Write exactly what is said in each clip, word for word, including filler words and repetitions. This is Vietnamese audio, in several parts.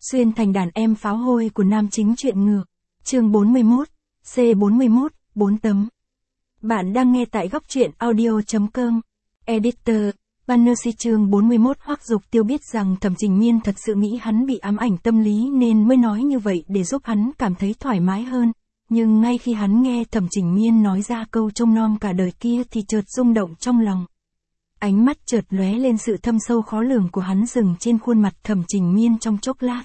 Xuyên thành đàn em pháo hôi của nam chính truyện ngược. Chương bốn mươi mốt, C bốn mươi mốt, bốn tấm. Bạn đang nghe tại góc truyện audio.com. Editor, Banner si chương bốn mươi mốt. Hoắc Dục Tiêu biết rằng Thẩm Trình Miên thật sự nghĩ hắn bị ám ảnh tâm lý nên mới nói như vậy để giúp hắn cảm thấy thoải mái hơn. Nhưng ngay khi hắn nghe Thẩm Trình Miên nói ra câu trông nom cả đời kia thì chợt rung động trong lòng. Ánh mắt chợt lóe lên sự thâm sâu khó lường của hắn dừng trên khuôn mặt Thẩm Trình Miên trong chốc lát.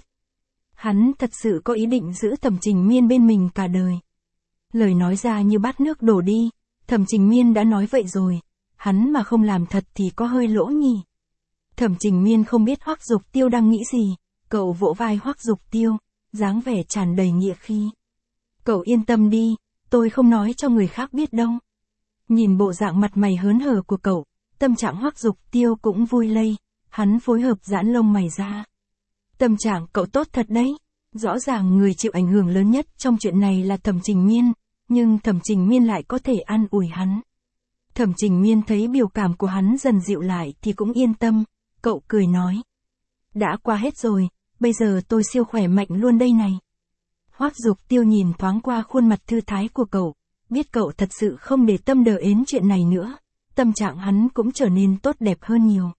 Hắn thật sự có ý định giữ Thẩm Trình Miên bên mình cả đời. Lời nói ra như bát nước đổ đi, Thẩm Trình Miên đã nói vậy rồi, hắn mà không làm thật thì có hơi lỗ nhỉ. Thẩm Trình Miên không biết Hoắc Dục Tiêu đang nghĩ gì, cậu vỗ vai Hoắc Dục Tiêu, dáng vẻ tràn đầy nghĩa khí. Cậu yên tâm đi, tôi không nói cho người khác biết đâu. Nhìn bộ dạng mặt mày hớn hở của cậu, tâm trạng Hoắc Dục Tiêu cũng vui lây, hắn phối hợp giãn lông mày ra. Tâm trạng cậu tốt thật đấy, rõ ràng người chịu ảnh hưởng lớn nhất trong chuyện này là Thẩm Trình Miên, nhưng Thẩm Trình Miên lại có thể an ủi hắn. Thẩm Trình Miên thấy biểu cảm của hắn dần dịu lại thì cũng yên tâm, cậu cười nói. Đã qua hết rồi, bây giờ tôi siêu khỏe mạnh luôn đây này. Hoắc Dục Tiêu nhìn thoáng qua khuôn mặt thư thái của cậu, biết cậu thật sự không để tâm đờ ến chuyện này nữa, tâm trạng hắn cũng trở nên tốt đẹp hơn nhiều.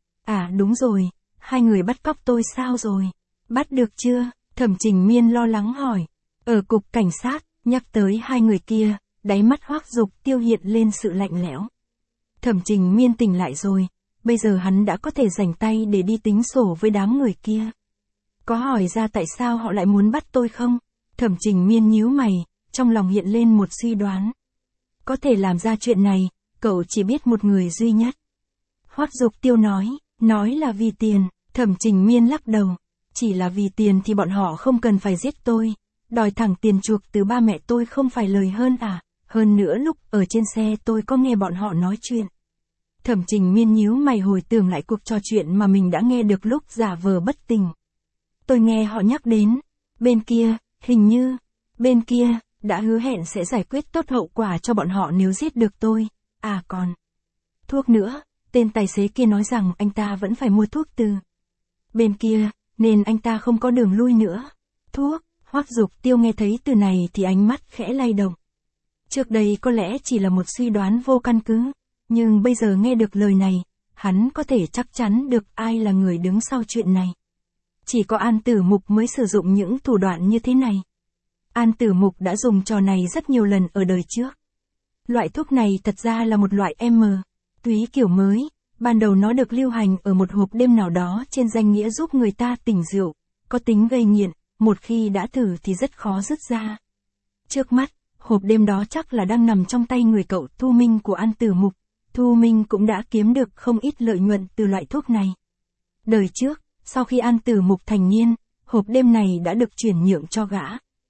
À đúng rồi, hai người bắt cóc tôi sao rồi? Bắt được chưa? Thẩm Trình Miên lo lắng hỏi. Ở cục cảnh sát, nhắc tới hai người kia, đáy mắt Hoắc Dục Tiêu hiện lên sự lạnh lẽo. Thẩm Trình Miên tỉnh lại rồi, bây giờ hắn đã có thể rảnh tay để đi tính sổ với đám người kia. Có hỏi ra tại sao họ lại muốn bắt tôi không? Thẩm Trình Miên nhíu mày, trong lòng hiện lên một suy đoán. Có thể làm ra chuyện này, cậu chỉ biết một người duy nhất. Hoắc Dục Tiêu nói, nói là vì tiền. Thẩm Trình Miên lắc đầu, chỉ là vì tiền thì bọn họ không cần phải giết tôi, đòi thẳng tiền chuộc từ ba mẹ tôi không phải lời hơn à, hơn nữa lúc ở trên xe tôi có nghe bọn họ nói chuyện. Thẩm Trình Miên nhíu mày hồi tưởng lại cuộc trò chuyện mà mình đã nghe được lúc giả vờ bất tỉnh. Tôi nghe họ nhắc đến, bên kia, hình như, bên kia, đã hứa hẹn sẽ giải quyết tốt hậu quả cho bọn họ nếu giết được tôi, à còn, thuốc nữa, tên tài xế kia nói rằng anh ta vẫn phải mua thuốc từ bên kia, nên anh ta không có đường lui nữa. Thuốc, Hoắc Dục Tiêu nghe thấy từ này thì ánh mắt khẽ lay động. Trước đây có lẽ chỉ là một suy đoán vô căn cứ, nhưng bây giờ nghe được lời này, hắn có thể chắc chắn được ai là người đứng sau chuyện này. Chỉ có An Tử Mục mới sử dụng những thủ đoạn như thế này. An Tử Mục đã dùng trò này rất nhiều lần ở đời trước. Loại thuốc này thật ra là một loại M, túy kiểu mới. Ban đầu nó được lưu hành ở một hộp đêm nào đó trên danh nghĩa giúp người ta tỉnh rượu, có tính gây nghiện, một khi đã thử thì rất khó dứt ra. Trước mắt, hộp đêm đó chắc là đang nằm trong tay người cậu Thu Minh của An Tử Mục, Thu Minh cũng đã kiếm được không ít lợi nhuận từ loại thuốc này. Đời trước, sau khi An Tử Mục thành niên, hộp đêm này đã được chuyển nhượng cho gã.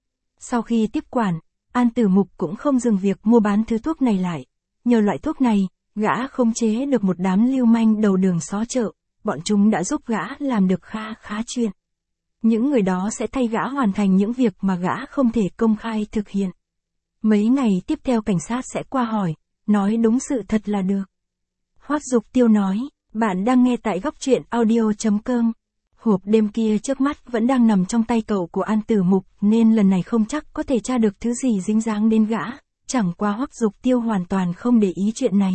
Sau khi tiếp quản, An Tử Mục cũng không dừng việc mua bán thứ thuốc này lại, nhờ loại thuốc này, gã khống chế được một đám lưu manh đầu đường xó chợ, bọn chúng đã giúp gã làm được kha khá chuyện. Những người đó sẽ thay gã hoàn thành những việc mà gã không thể công khai thực hiện. Mấy ngày tiếp theo cảnh sát sẽ qua hỏi, nói đúng sự thật là được. Hoắc Dục Tiêu nói, bạn đang nghe tại góc truyện audio.com. Hộp đêm kia trước mắt vẫn đang nằm trong tay cậu của An Tử Mục nên lần này không chắc có thể tra được thứ gì dính dáng đến gã, chẳng qua Hoắc Dục Tiêu hoàn toàn không để ý chuyện này.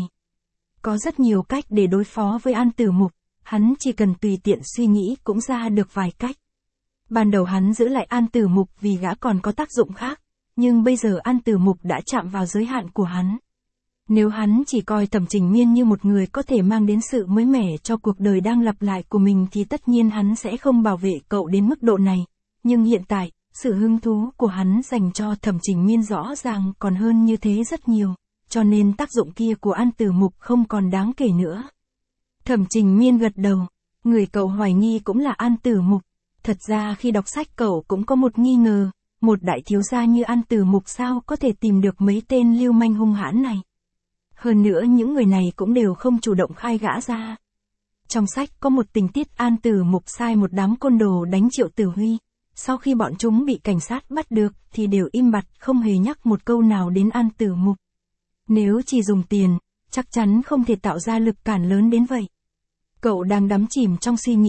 Có rất nhiều cách để đối phó với An Tử Mục, hắn chỉ cần tùy tiện suy nghĩ cũng ra được vài cách. Ban đầu hắn giữ lại An Tử Mục vì gã còn có tác dụng khác, nhưng bây giờ An Tử Mục đã chạm vào giới hạn của hắn. Nếu hắn chỉ coi Thẩm Trình Miên như một người có thể mang đến sự mới mẻ cho cuộc đời đang lặp lại của mình thì tất nhiên hắn sẽ không bảo vệ cậu đến mức độ này. Nhưng hiện tại, sự hứng thú của hắn dành cho Thẩm Trình Miên rõ ràng còn hơn như thế rất nhiều. Cho nên tác dụng kia của An Tử Mục không còn đáng kể nữa. Thẩm Trình Miên gật đầu, người cậu hoài nghi cũng là An Tử Mục. Thật ra khi đọc sách cậu cũng có một nghi ngờ, một đại thiếu gia như An Tử Mục sao có thể tìm được mấy tên lưu manh hung hãn này. Hơn nữa những người này cũng đều không chủ động khai gã ra. Trong sách có một tình tiết An Tử Mục sai một đám côn đồ đánh Triệu Tử Huy, sau khi bọn chúng bị cảnh sát bắt được thì đều im bặt không hề nhắc một câu nào đến An Tử Mục. Nếu chỉ dùng tiền, chắc chắn không thể tạo ra lực cản lớn đến vậy. Cậu đang đắm chìm trong suy nghĩ,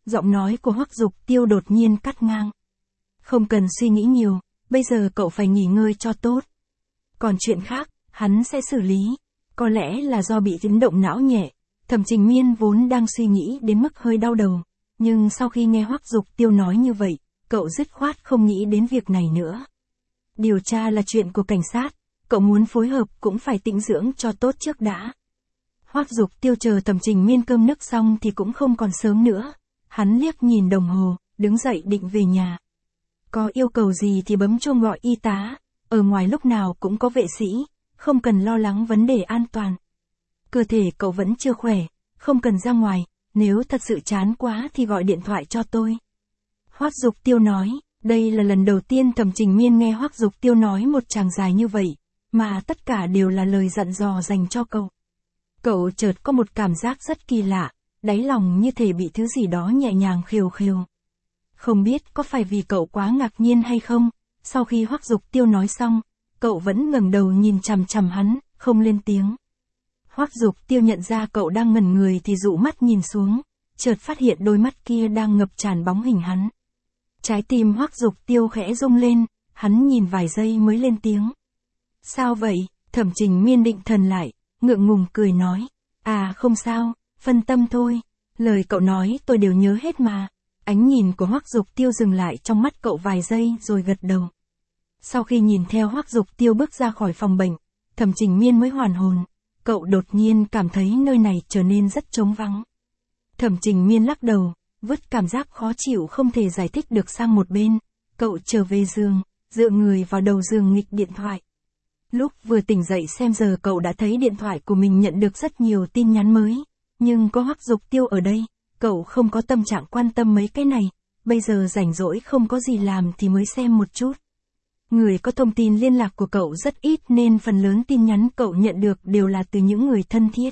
Giọng nói của Hoắc Dục Tiêu đột nhiên cắt ngang. Không cần suy nghĩ nhiều, bây giờ cậu phải nghỉ ngơi cho tốt. Còn chuyện khác, hắn sẽ xử lý. Có lẽ là do bị chấn động não nhẹ, Thẩm Trình Miên vốn đang suy nghĩ đến mức hơi đau đầu. Nhưng sau khi nghe Hoắc Dục Tiêu nói như vậy, cậu dứt khoát không nghĩ đến việc này nữa. Điều tra là chuyện của cảnh sát, cậu muốn phối hợp cũng phải tĩnh dưỡng cho tốt trước đã. Hoắc Dục Tiêu chờ Thẩm Trình Miên cơm nước xong thì cũng không còn sớm nữa. Hắn liếc nhìn đồng hồ, đứng dậy định về nhà. Có yêu cầu gì thì bấm chuông gọi y tá, ở ngoài lúc nào cũng có vệ sĩ, không cần lo lắng vấn đề an toàn. Cơ thể cậu vẫn chưa khỏe, không cần ra ngoài, nếu thật sự chán quá thì gọi điện thoại cho tôi. Hoắc Dục Tiêu nói, đây là lần đầu tiên Thẩm Trình Miên nghe Hoắc Dục Tiêu nói một tràng dài như vậy, mà tất cả đều là lời dặn dò dành cho cậu. Cậu chợt có một cảm giác rất kỳ lạ, đáy lòng như thể bị thứ gì đó nhẹ nhàng khều khều. Không biết có phải vì cậu quá ngạc nhiên hay không, sau khi Hoắc Dục Tiêu nói xong, cậu vẫn ngẩng đầu nhìn chằm chằm hắn, không lên tiếng. Hoắc Dục Tiêu nhận ra cậu đang ngẩn người thì dụ mắt nhìn xuống, chợt phát hiện đôi mắt kia đang ngập tràn bóng hình hắn. Trái tim Hoắc Dục Tiêu khẽ rung lên, hắn nhìn vài giây mới lên tiếng. Sao vậy? Thẩm Trình Miên định thần lại, ngượng ngùng cười nói. À không sao, phân tâm thôi, lời cậu nói tôi đều nhớ hết mà. Ánh nhìn của Hoắc Dục Tiêu dừng lại trong mắt cậu vài giây rồi gật đầu. Sau khi nhìn theo Hoắc Dục Tiêu bước ra khỏi phòng bệnh, Thẩm Trình Miên mới hoàn hồn, cậu đột nhiên cảm thấy nơi này trở nên rất trống vắng. Thẩm Trình Miên lắc đầu, vứt cảm giác khó chịu không thể giải thích được sang một bên, cậu trở về giường, dựa người vào đầu giường nghịch điện thoại. Lúc vừa tỉnh dậy xem giờ cậu đã thấy điện thoại của mình nhận được rất nhiều tin nhắn mới, nhưng có Hoắc Dục Tiêu ở đây, cậu không có tâm trạng quan tâm mấy cái này, bây giờ rảnh rỗi không có gì làm thì mới xem một chút. Người có thông tin liên lạc của cậu rất ít nên phần lớn tin nhắn cậu nhận được đều là từ những người thân thiết.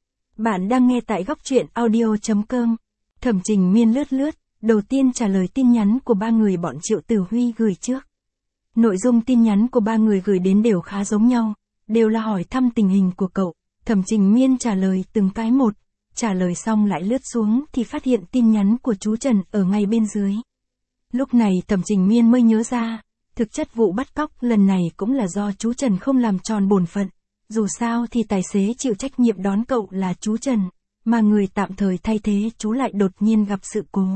Bạn đang nghe tại góc truyện audio chấm com. Thẩm Trình Miên lướt lướt, đầu tiên trả lời tin nhắn của ba người bọn Triệu Tử Huy gửi trước. Nội dung tin nhắn của ba người gửi đến đều khá giống nhau, đều là hỏi thăm tình hình của cậu. Thẩm Trình Miên trả lời từng cái một, trả lời xong lại lướt xuống thì phát hiện tin nhắn của chú Trần ở ngay bên dưới. Lúc này Thẩm Trình Miên mới nhớ ra, thực chất vụ bắt cóc lần này cũng là do chú Trần không làm tròn bổn phận. Dù sao thì tài xế chịu trách nhiệm đón cậu là chú Trần, mà người tạm thời thay thế chú lại đột nhiên gặp sự cố.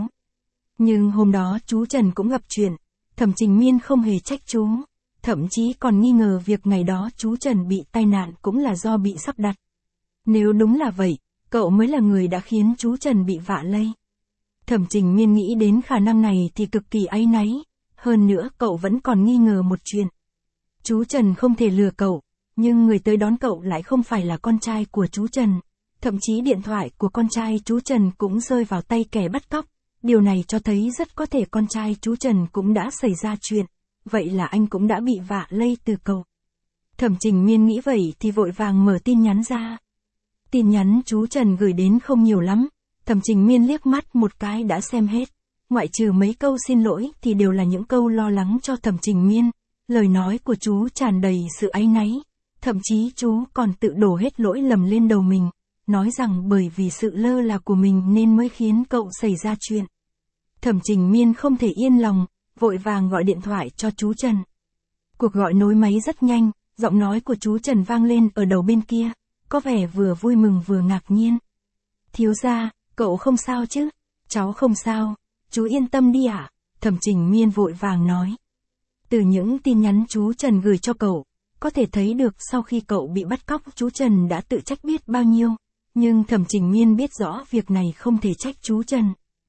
Nhưng hôm đó chú Trần cũng gặp chuyện, Thẩm Trình Miên không hề trách chú, thậm chí còn nghi ngờ việc ngày đó chú Trần bị tai nạn cũng là do bị sắp đặt. Nếu đúng là vậy, cậu mới là người đã khiến chú Trần bị vạ lây. Thẩm Trình Miên nghĩ đến khả năng này thì cực kỳ áy náy, hơn nữa cậu vẫn còn nghi ngờ một chuyện. Chú Trần không thể lừa cậu, nhưng người tới đón cậu lại không phải là con trai của chú Trần. Thậm chí điện thoại của con trai chú Trần cũng rơi vào tay kẻ bắt cóc. Điều này cho thấy rất có thể con trai chú Trần cũng đã xảy ra chuyện. Vậy là anh cũng đã bị vạ lây từ cậu. Thẩm Trình Miên nghĩ vậy thì vội vàng mở tin nhắn ra. Tin nhắn chú Trần gửi đến không nhiều lắm. Thẩm Trình Miên liếc mắt một cái đã xem hết. Ngoại trừ mấy câu xin lỗi thì đều là những câu lo lắng cho Thẩm Trình Miên. Lời nói của chú tràn đầy sự áy náy. Thậm chí chú còn tự đổ hết lỗi lầm lên đầu mình. Nói rằng bởi vì sự lơ là của mình nên mới khiến cậu xảy ra chuyện. Thẩm Trình Miên không thể yên lòng, vội vàng gọi điện thoại cho chú Trần. Cuộc gọi nối máy rất nhanh, giọng nói của chú Trần vang lên ở đầu bên kia, có vẻ vừa vui mừng vừa ngạc nhiên. Thiếu gia, cậu không sao chứ? Cháu không sao, chú yên tâm đi ạ. Thẩm Trình Miên vội vàng nói. Từ những tin nhắn chú Trần gửi cho cậu, có thể thấy được sau khi cậu bị bắt cóc chú Trần đã tự trách biết bao nhiêu. Nhưng Thẩm Trình Miên biết rõ việc này không thể trách chú Trần.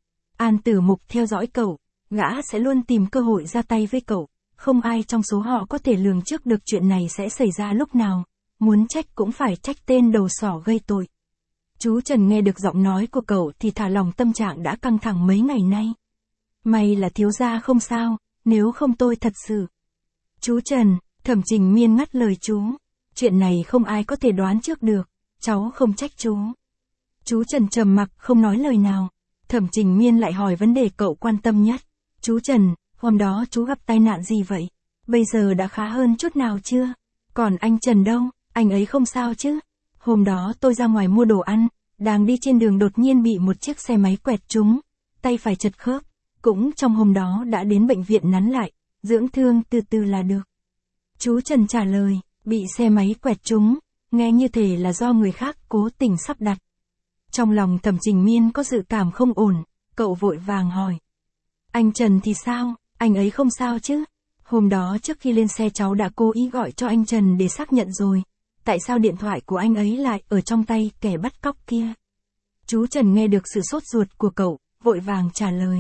An Tử Mục theo dõi cậu, gã sẽ luôn tìm cơ hội ra tay với cậu. Không ai trong số họ có thể lường trước được chuyện này sẽ xảy ra lúc nào. Muốn trách cũng phải trách tên đầu sỏ gây tội. Chú Trần nghe được giọng nói của cậu thì thả lòng tâm trạng đã căng thẳng mấy ngày nay. May là thiếu gia không sao, nếu không tôi thật sự. Chú Trần, Thẩm Trình Miên ngắt lời chú. Chuyện này không ai có thể đoán trước được. Cháu không trách chú. Chú Trần trầm mặc không nói lời nào. Thẩm Trình Miên lại hỏi vấn đề cậu quan tâm nhất. Chú Trần, hôm đó chú gặp tai nạn gì vậy? Bây giờ đã khá hơn chút nào chưa? Còn anh Trần đâu? Anh ấy không sao chứ? Hôm đó tôi ra ngoài mua đồ ăn, đang đi trên đường đột nhiên bị một chiếc xe máy quẹt trúng. tay phải chật khớp, cũng trong hôm đó đã đến bệnh viện nắn lại, dưỡng thương từ từ là được. Chú Trần trả lời, bị xe máy quẹt trúng, nghe như thể là do người khác cố tình sắp đặt. Trong lòng Thẩm Trình Miên có dự cảm không ổn, cậu vội vàng hỏi. Anh Trần thì sao, anh ấy không sao chứ? Hôm đó trước khi lên xe cháu đã cố ý gọi cho anh Trần để xác nhận rồi. Tại sao điện thoại của anh ấy lại ở trong tay kẻ bắt cóc kia? Chú Trần nghe được sự sốt ruột của cậu, vội vàng trả lời.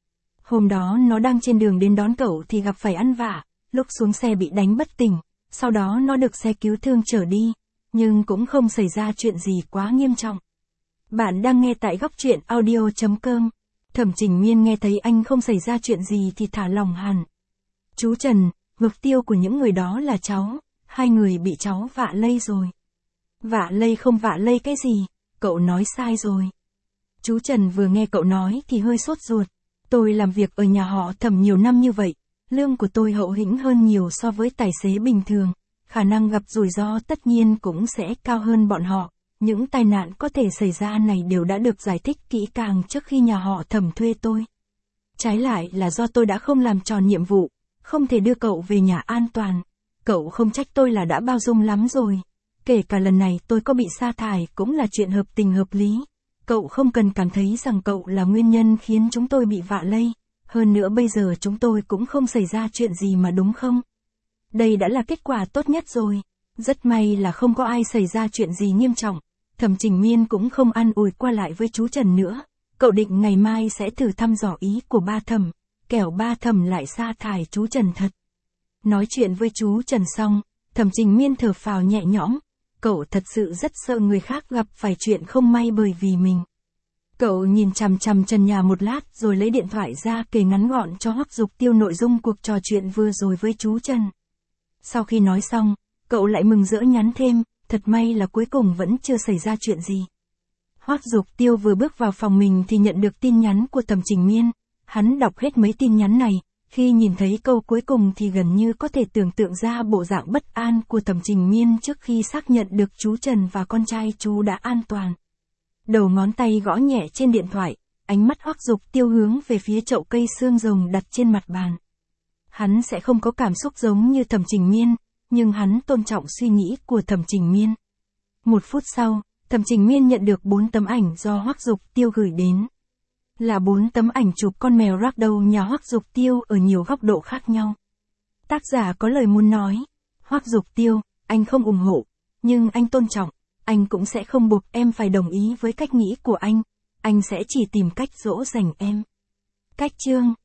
Hôm đó nó đang trên đường đến đón cậu thì gặp phải ăn vạ, lúc xuống xe bị đánh bất tỉnh, sau đó nó được xe cứu thương chở đi, nhưng cũng không xảy ra chuyện gì quá nghiêm trọng. Bạn đang nghe tại góc truyện audio chấm com. Thẩm Trình Miên nghe thấy anh không xảy ra chuyện gì thì thả lòng hẳn. Chú Trần, mục tiêu của những người đó là cháu, hai người bị cháu vạ lây rồi. Vạ lây không vạ lây cái gì, cậu nói sai rồi. Chú Trần vừa nghe cậu nói thì hơi sốt ruột. Tôi làm việc ở nhà họ Thẩm nhiều năm như vậy, lương của tôi hậu hĩnh hơn nhiều so với tài xế bình thường, khả năng gặp rủi ro tất nhiên cũng sẽ cao hơn bọn họ. Những tai nạn có thể xảy ra này đều đã được giải thích kỹ càng trước khi nhà họ Thẩm thuê tôi. Trái lại là do tôi đã không làm tròn nhiệm vụ, không thể đưa cậu về nhà an toàn. Cậu không trách tôi là đã bao dung lắm rồi. Kể cả lần này tôi có bị sa thải cũng là chuyện hợp tình hợp lý. Cậu không cần cảm thấy rằng cậu là nguyên nhân khiến chúng tôi bị vạ lây. Hơn nữa bây giờ chúng tôi cũng không xảy ra chuyện gì mà đúng không? Đây đã là kết quả tốt nhất rồi. Rất may là không có ai xảy ra chuyện gì nghiêm trọng. Thẩm Trình Miên cũng không an ủi qua lại với chú Trần nữa. Cậu định ngày mai sẽ thử thăm dò ý của ba Thẩm, kẻo ba Thẩm lại sa thải chú Trần thật. Nói chuyện với chú Trần xong, Thẩm Trình Miên thở phào nhẹ nhõm. Cậu thật sự rất sợ người khác gặp phải chuyện không may bởi vì mình. Cậu nhìn chằm chằm trần nhà một lát rồi lấy điện thoại ra kể ngắn gọn cho Hoắc Dục Tiêu nội dung cuộc trò chuyện vừa rồi với chú Trần. Sau khi nói xong, cậu lại mừng rỡ nhắn thêm, thật may là cuối cùng vẫn chưa xảy ra chuyện gì. Hoắc Dục Tiêu vừa bước vào phòng mình thì nhận được tin nhắn của Thẩm Trình Miên. Hắn đọc hết mấy tin nhắn này, khi nhìn thấy câu cuối cùng thì gần như có thể tưởng tượng ra bộ dạng bất an của Thẩm Trình Miên trước khi xác nhận được chú Trần và con trai chú đã an toàn. Đầu ngón tay gõ nhẹ trên điện thoại, ánh mắt Hoắc Dục Tiêu hướng về phía chậu cây xương rồng đặt trên mặt bàn. Hắn sẽ không có cảm xúc giống như Thẩm Trình Miên, nhưng hắn tôn trọng suy nghĩ của Thẩm Trình Miên. Một phút sau, Thẩm Trình Miên nhận được bốn tấm ảnh do Hoắc Dục Tiêu gửi đến. Là bốn tấm ảnh chụp con mèo ragdoll nhà Hoắc Dục Tiêu ở nhiều góc độ khác nhau. Tác giả có lời muốn nói, Hoắc Dục Tiêu, anh không ủng hộ, nhưng anh tôn trọng, anh cũng sẽ không buộc em phải đồng ý với cách nghĩ của anh, anh sẽ chỉ tìm cách dỗ dành em. Cách chương